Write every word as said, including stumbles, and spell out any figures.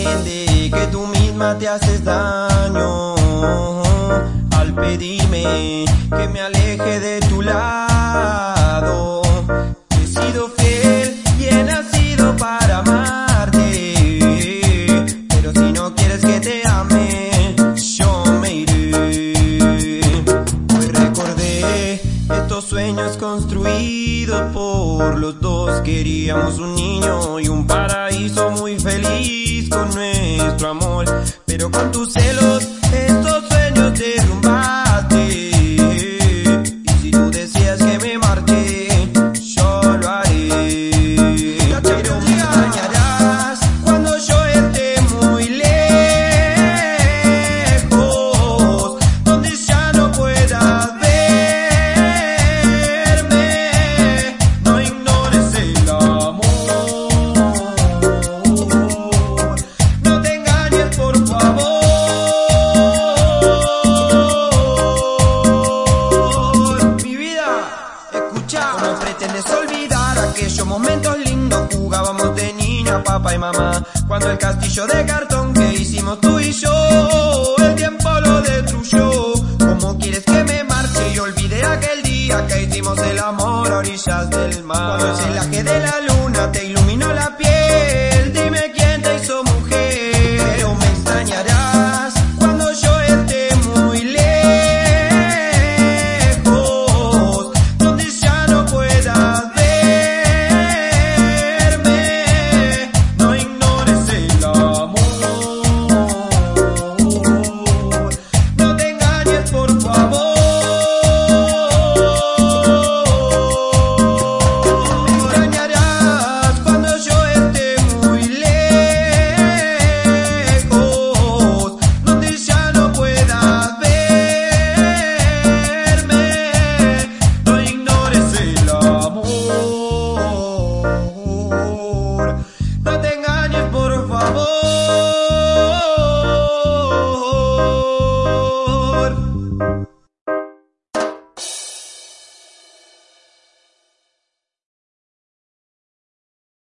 entiende que tú misma te haces daño al pedirme que me aleje de tu lado. He sido fiel y he nacido para amarte, pero si no quieres que te ame, yo me iré. Hoy recordé estos sueños construidos por los dos. Queríamos un niño y un paraíso muy feliz con nuestro amor, pero con tus celos estos sueños derrumbaste. Y si tú decías que me marché, yo lo haré. Pero me extrañarás cuando yo esté muy lejos, donde ya no puedas verme. No ignores el amor, no te engañes por favor. ¿Cómo pretendes olvidar aquellos momentos lindos? Jugábamos de niña, papá y mamá, cuando el castillo de cartón que hicimos tú y yo, el tiempo lo destruyó. ¿Cómo quieres que me marche y olvide aquel día que hicimos el amor a orillas del mar? Cuando el celaje de la luna te iluminó